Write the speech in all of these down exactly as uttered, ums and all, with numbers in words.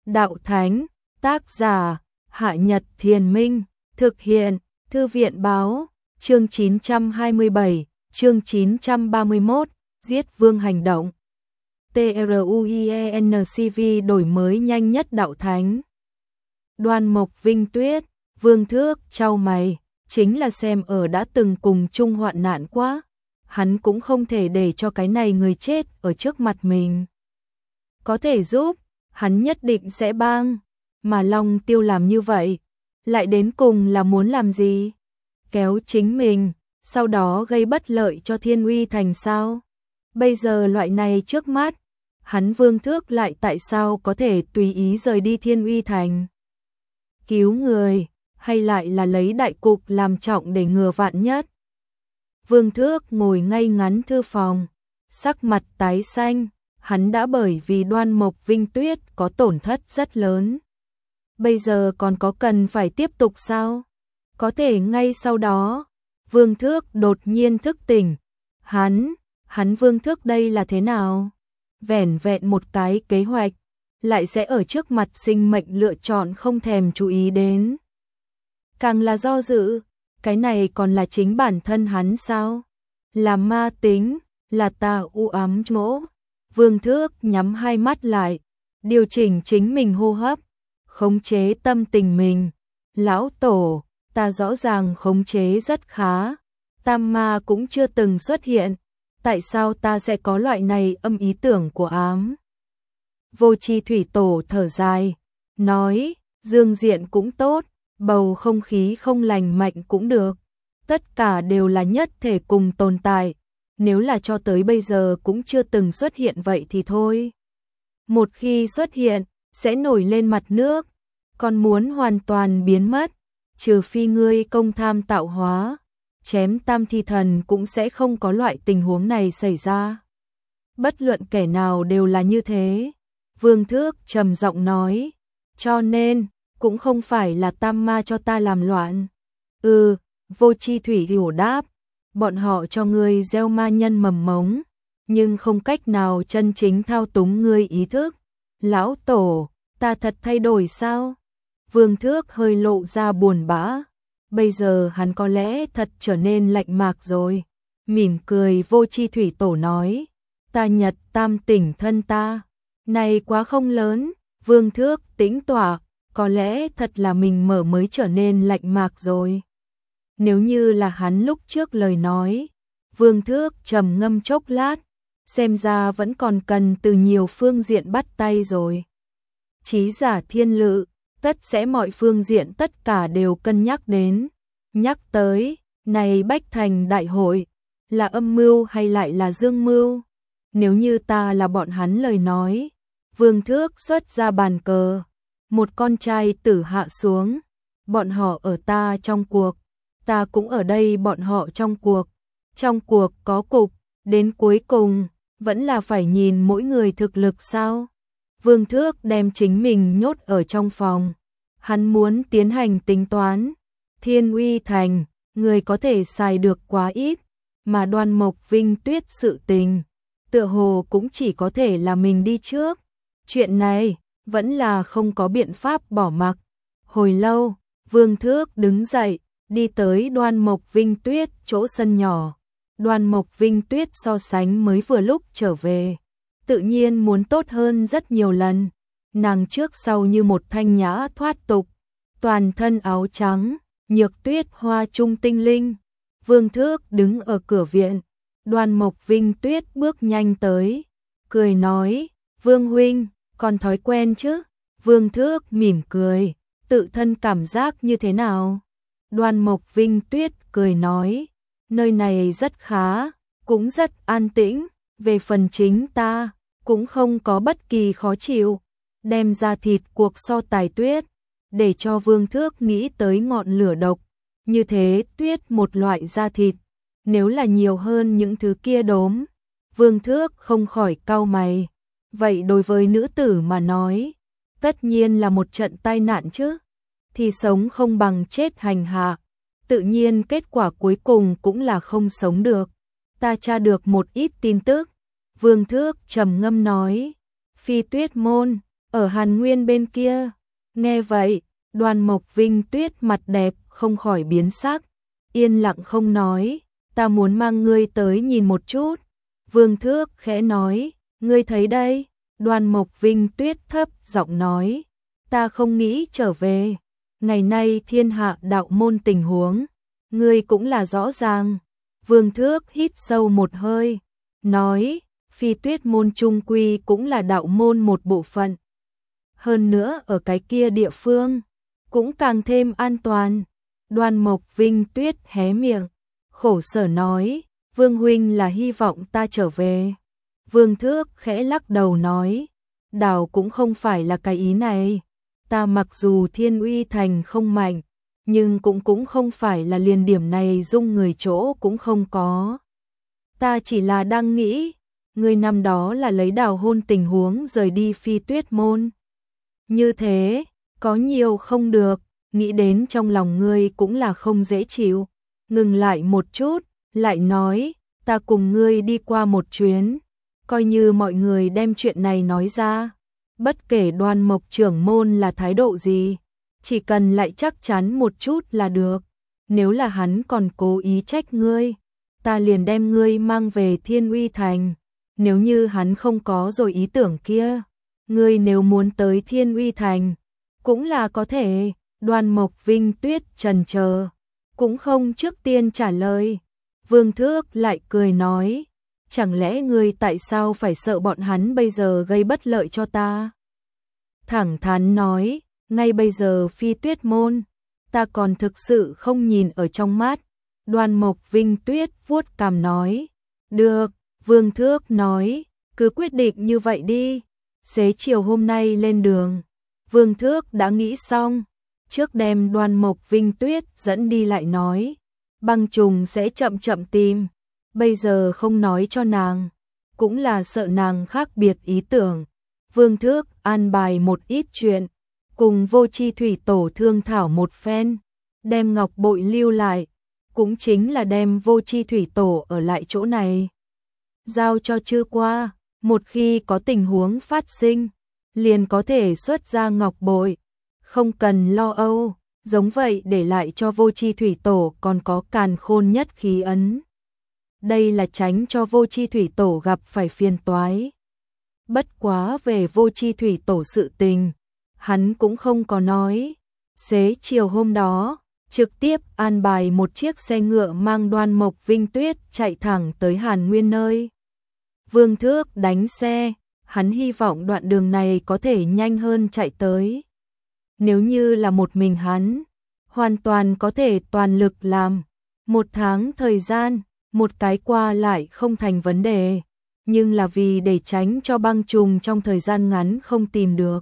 Đạo Thánh, tác giả, Hạ Nhật Thiền Minh, thực hiện, Thư viện Báo, chương chín trăm hai mươi bảy, chương chín trăm ba mươi mốt, Giết Vương hành động. TRUIENCV đổi mới nhanh nhất Đạo Thánh. Đoan Mộc Vinh Tuyết, Vương Thước chau mày, chính là xem ở đã từng cùng chung hoạn nạn quá, hắn cũng không thể để cho cái này người chết ở trước mặt mình. Có thể giúp, hắn nhất định sẽ bang, mà Long Tiêu làm như vậy, lại đến cùng là muốn làm gì? Kéo chính mình, sau đó gây bất lợi cho Thiên Uy Thành sao? Bây giờ loại này trước mắt, hắn Vương Thước lại tại sao có thể tùy ý rời đi Thiên Uy Thành? Cứu người, hay lại là lấy đại cục làm trọng để ngừa vạn nhất? Vương Thước ngồi ngay ngắn thư phòng, sắc mặt tái xanh, hắn đã bởi vì Đoan Mộc Vinh Tuyết có tổn thất rất lớn. Bây giờ còn có cần phải tiếp tục sao? Có thể ngay sau đó, Vương Thước đột nhiên thức tỉnh. Hắn, hắn Vương Thước đây là thế nào? Vẻn vẹn một cái kế hoạch, lại sẽ ở trước mặt sinh mệnh lựa chọn không thèm chú ý đến. Càng là do dự, cái này còn là chính bản thân hắn sao? Là ma tính, là tà u ám chỗ. Vương Thước nhắm hai mắt lại, điều chỉnh chính mình hô hấp, khống chế tâm tình mình. Lão Tổ, ta rõ ràng khống chế rất khá, tam ma cũng chưa từng xuất hiện, tại sao ta sẽ có loại này âm ý tưởng của ám? Vô Chi Thủy Tổ thở dài, nói, dương diện cũng tốt, bầu không khí không lành mạnh cũng được, tất cả đều là nhất thể cùng tồn tại, nếu là cho tới bây giờ cũng chưa từng xuất hiện vậy thì thôi. Một khi xuất hiện, sẽ nổi lên mặt nước, còn muốn hoàn toàn biến mất, trừ phi ngươi công tham tạo hóa, chém tam thi thần cũng sẽ không có loại tình huống này xảy ra. Bất luận kẻ nào đều là như thế. Vương Thước trầm giọng nói, cho nên, cũng không phải là tam ma cho ta làm loạn. Ừ, Vô Chi Thủy hiểu đáp, bọn họ cho ngươi gieo ma nhân mầm mống, nhưng không cách nào chân chính thao túng ngươi ý thức. Lão Tổ, ta thật thay đổi sao? Vương Thước hơi lộ ra buồn bã, bây giờ hắn có lẽ thật trở nên lạnh mạc rồi. Mỉm cười Vô Chi Thủy Tổ nói, ta Nhật tam tỉnh thân ta, này quá không lớn. Vương Thước tĩnh tọa, có lẽ thật là mình mở mới trở nên lạnh mạc rồi. Nếu như là hắn lúc trước lời nói, Vương Thước trầm ngâm chốc lát, xem ra vẫn còn cần từ nhiều phương diện bắt tay rồi. Chí giả thiên lự, tất sẽ mọi phương diện tất cả đều cân nhắc đến. Nhắc tới, này Bách Thành đại hội, là âm mưu hay lại là dương mưu? Nếu như ta là bọn hắn lời nói, Vương Thước xuất ra bàn cờ, một con trai tử hạ xuống, bọn họ ở ta trong cuộc, ta cũng ở đây bọn họ trong cuộc, trong cuộc có cục, đến cuối cùng, vẫn là phải nhìn mỗi người thực lực sao? Vương Thước đem chính mình nhốt ở trong phòng, hắn muốn tiến hành tính toán, Thiên Uy Thành, người có thể xài được quá ít, mà Đoan Mộc Vinh Tuyết sự tình, tựa hồ cũng chỉ có thể là mình đi trước. Chuyện này, vẫn là không có biện pháp bỏ mặc. Hồi lâu, Vương Thước đứng dậy, đi tới Đoan Mộc Vinh Tuyết chỗ sân nhỏ. Đoan Mộc Vinh Tuyết so sánh mới vừa lúc trở về, tự nhiên muốn tốt hơn rất nhiều lần. Nàng trước sau như một thanh nhã thoát tục, toàn thân áo trắng, nhược tuyết hoa trung tinh linh. Vương Thước đứng ở cửa viện, Đoan Mộc Vinh Tuyết bước nhanh tới, cười nói, Vương huynh, còn thói quen chứ? Vương Thước mỉm cười, tự thân cảm giác như thế nào? Đoan Mộc Vinh Tuyết cười nói, nơi này rất khá, cũng rất an tĩnh, về phần chính ta, cũng không có bất kỳ khó chịu. Đem ra thịt cuộc so tài tuyết, để cho Vương Thước nghĩ tới ngọn lửa độc, như thế tuyết một loại da thịt, nếu là nhiều hơn những thứ kia đốm, Vương Thước không khỏi cau mày. Vậy đối với nữ tử mà nói, tất nhiên là một trận tai nạn chứ, thì sống không bằng chết hành hạ, tự nhiên kết quả cuối cùng cũng là không sống được. Ta tra được một ít tin tức, Vương Thước trầm ngâm nói, Phi Tuyết Môn, ở Hàn Nguyên bên kia. Nghe vậy, Đoan Mộc Vinh Tuyết mặt đẹp không khỏi biến sắc, yên lặng không nói. Ta muốn mang ngươi tới nhìn một chút. Vương Thước khẽ nói, ngươi thấy đây. Đoan Mộc Vinh Tuyết thấp giọng nói, ta không nghĩ trở về. Ngày nay thiên hạ đạo môn tình huống, ngươi cũng là rõ ràng. Vương Thước hít sâu một hơi, nói, Phi Tuyết môn trung quy cũng là đạo môn một bộ phận. Hơn nữa ở cái kia địa phương, cũng càng thêm an toàn. Đoan Mộc Vinh Tuyết hé miệng, khổ sở nói, Vương huynh là hy vọng ta trở về. Vương Thước khẽ lắc đầu nói, đảo cũng không phải là cái ý này. Ta mặc dù Thiên Uy Thành không mạnh, nhưng cũng cũng không phải là liền điểm này dung người chỗ cũng không có. Ta chỉ là đang nghĩ, ngươi năm đó là lấy đào hôn tình huống rời đi Phi Tuyết môn. Như thế, có nhiều không được, nghĩ đến trong lòng ngươi cũng là không dễ chịu. Ngừng lại một chút, lại nói, ta cùng ngươi đi qua một chuyến, coi như mọi người đem chuyện này nói ra. Bất kể Đoan Mộc trưởng môn là thái độ gì, chỉ cần lại chắc chắn một chút là được. Nếu là hắn còn cố ý trách ngươi, ta liền đem ngươi mang về Thiên Uy Thành. Nếu như hắn không có rồi ý tưởng kia, ngươi nếu muốn tới Thiên Uy Thành, cũng là có thể. Đoan Mộc Vinh Tuyết chần chờ, cũng không trước tiên trả lời. Vương Thước lại cười nói, chẳng lẽ ngươi tại sao phải sợ bọn hắn bây giờ gây bất lợi cho ta? Thẳng thắn nói, ngay bây giờ Phi Tuyết môn, ta còn thực sự không nhìn ở trong mắt. Đoan Mộc Vinh Tuyết vuốt cằm nói, được. Vương Thước nói, cứ quyết định như vậy đi. Xế chiều hôm nay lên đường, Vương Thước đã nghĩ xong, trước đem Đoan Mộc Vinh Tuyết dẫn đi lại nói, Băng Trùng sẽ chậm chậm tìm, bây giờ không nói cho nàng, cũng là sợ nàng khác biệt ý tưởng. Vương Thước an bài một ít chuyện, cùng Vô Chi Thủy Tổ thương thảo một phen, đem ngọc bội lưu lại, cũng chính là đem Vô Chi Thủy Tổ ở lại chỗ này. Giao cho Chư Qua, một khi có tình huống phát sinh, liền có thể xuất ra ngọc bội, không cần lo âu, giống vậy để lại cho Vô Chi Thủy Tổ còn có Càn Khôn Nhất Khí ấn. Đây là tránh cho Vô Chi Thủy Tổ gặp phải phiền toái. Bất quá về Vô Chi Thủy Tổ sự tình, hắn cũng không có nói. Xế chiều hôm đó, trực tiếp an bài một chiếc xe ngựa mang Đoan Mộc Vinh Tuyết chạy thẳng tới Hàn Nguyên nơi. Vương Thước đánh xe, hắn hy vọng đoạn đường này có thể nhanh hơn chạy tới. Nếu như là một mình hắn, hoàn toàn có thể toàn lực làm. Một tháng thời gian, một cái qua lại không thành vấn đề. Nhưng là vì để tránh cho Băng Trùng trong thời gian ngắn không tìm được,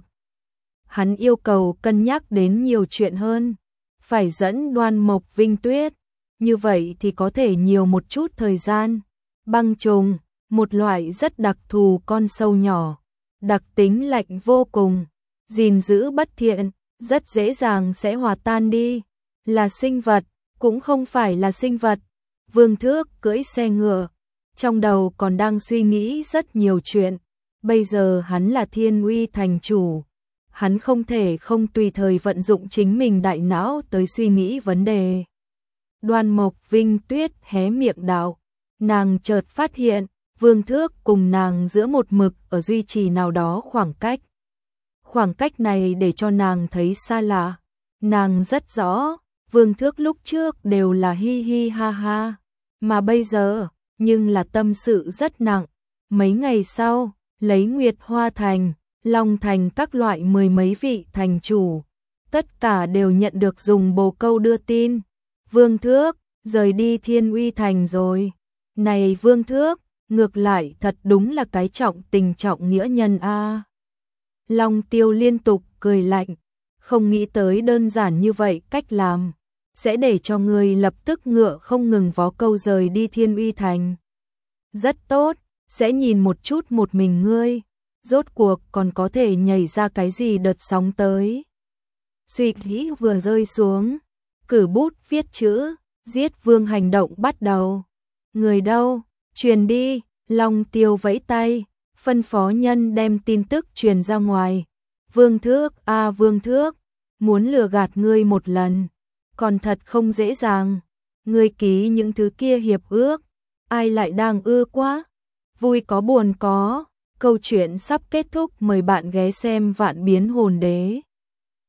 hắn yêu cầu cân nhắc đến nhiều chuyện hơn. Phải dẫn Đoan Mộc Vinh Tuyết, như vậy thì có thể nhiều một chút thời gian. Băng trùng, một loại rất đặc thù con sâu nhỏ, đặc tính lạnh vô cùng, gìn giữ bất thiện, rất dễ dàng sẽ hòa tan đi. Là sinh vật, cũng không phải là sinh vật. Vương Thước cưỡi xe ngựa, trong đầu còn đang suy nghĩ rất nhiều chuyện. Bây giờ hắn là Thiên Uy Thành chủ, hắn không thể không tùy thời vận dụng chính mình đại não tới suy nghĩ vấn đề. Đoan Mộc Vinh Tuyết hé miệng đạo, nàng chợt phát hiện, Vương Thước cùng nàng giữa một mực ở duy trì nào đó khoảng cách. Khoảng cách này để cho nàng thấy xa lạ. Nàng rất rõ, Vương Thước lúc trước đều là hi hi ha ha, mà bây giờ, nhưng là tâm sự rất nặng. Mấy ngày sau, lấy Nguyệt Hoa Thành, Long Thành các loại mười mấy vị thành chủ, tất cả đều nhận được dùng bồ câu đưa tin. Vương Thước, rời đi Thiên Uy Thành rồi. Này Vương Thước, ngược lại thật đúng là cái trọng tình trọng nghĩa nhân a. Long Tiêu liên tục cười lạnh, không nghĩ tới đơn giản như vậy cách làm, sẽ để cho người lập tức ngựa không ngừng vó câu rời đi Thiên Uy Thành. Rất tốt, sẽ nhìn một chút một mình ngươi, rốt cuộc còn có thể nhảy ra cái gì đợt sóng tới. Suy nghĩ vừa rơi xuống, cử bút viết chữ, giết vương hành động bắt đầu. Người đâu, truyền đi. Long Tiêu vẫy tay, phân phó nhân đem tin tức truyền ra ngoài. Vương Thước, a Vương Thước, muốn lừa gạt ngươi một lần, còn thật không dễ dàng. Ngươi ký những thứ kia hiệp ước, ai lại đang ưa quá? Vui có buồn có, câu chuyện sắp kết thúc, mời bạn ghé xem Vạn Biến Hồn Đế.